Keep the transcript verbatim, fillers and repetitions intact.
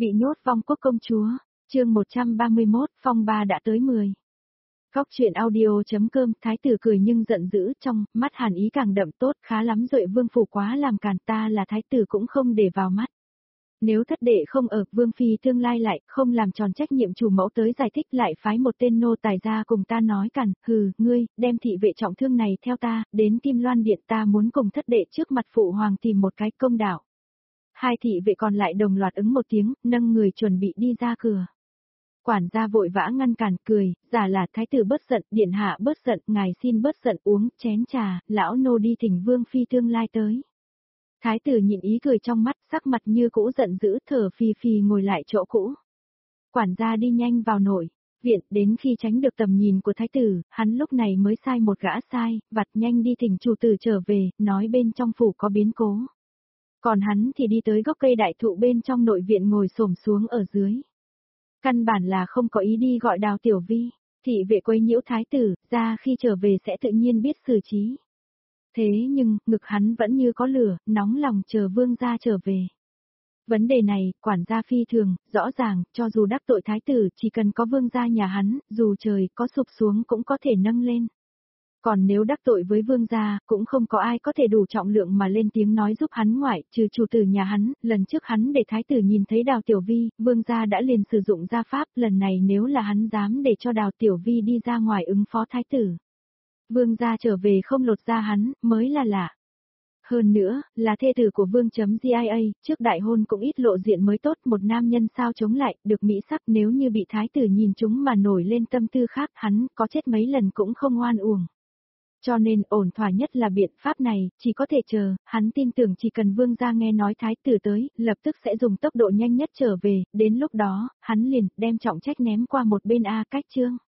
Bị nhốt vong quốc công chúa, chương một trăm ba mươi mốt, phong ba đã tới mười. Góc truyện audio.com, thái tử cười nhưng giận dữ, trong mắt hàn ý càng đậm. Tốt, khá lắm rồi, vương phủ quá làm càn, ta là thái tử cũng không để vào mắt. Nếu thất đệ không ở, vương phi tương lai lại không làm tròn trách nhiệm chủ mẫu tới giải thích, lại phái một tên nô tài ra cùng ta nói cằn, hừ, ngươi, đem thị vệ trọng thương này theo ta, đến Kim Loan Điện, ta muốn cùng thất đệ trước mặt phụ hoàng tìm một cái công đạo. Hai thị vệ còn lại đồng loạt ứng một tiếng, nâng người chuẩn bị đi ra cửa. Quản gia vội vã ngăn cản, cười, giả là thái tử bớt giận, điện hạ bớt giận, ngài xin bớt giận, uống chén trà, lão nô đi thỉnh vương phi tương lai tới. Thái tử nhịn ý cười trong mắt, sắc mặt như cũ giận dữ, thở phì phì ngồi lại chỗ cũ. Quản gia đi nhanh vào nội viện, đến khi tránh được tầm nhìn của thái tử, hắn lúc này mới sai một gã sai, vặt nhanh đi thỉnh chủ tử trở về, nói bên trong phủ có biến cố. Còn hắn thì đi tới gốc cây đại thụ bên trong nội viện ngồi xổm xuống ở dưới. Căn bản là không có ý đi gọi Đào Tiểu Vi, thị vệ quấy nhiễu thái tử, ra khi trở về sẽ tự nhiên biết xử trí. Thế nhưng, ngực hắn vẫn như có lửa, nóng lòng chờ vương gia trở về. Vấn đề này, quản gia phi thường, rõ ràng, cho dù đắc tội thái tử, chỉ cần có vương gia nhà hắn, dù trời có sụp xuống cũng có thể nâng lên. Còn nếu đắc tội với vương gia, cũng không có ai có thể đủ trọng lượng mà lên tiếng nói giúp hắn ngoại, trừ chủ tử nhà hắn. Lần trước hắn để thái tử nhìn thấy Đào Tiểu Vi, vương gia đã liền sử dụng gia pháp, lần này nếu là hắn dám để cho Đào Tiểu Vi đi ra ngoài ứng phó thái tử, vương gia trở về không lột ra hắn, mới là lạ. Hơn nữa, là thê tử của vương.gia, trước đại hôn cũng ít lộ diện mới tốt, một nam nhân sao chống lại, được mỹ sắc, nếu như bị thái tử nhìn chúng mà nổi lên tâm tư khác, hắn có chết mấy lần cũng không oan uổng. Cho nên ổn thỏa nhất là biện pháp này, chỉ có thể chờ, hắn tin tưởng chỉ cần vương gia nghe nói thái tử tới, lập tức sẽ dùng tốc độ nhanh nhất trở về, đến lúc đó, hắn liền đem trọng trách ném qua một bên a cách chương.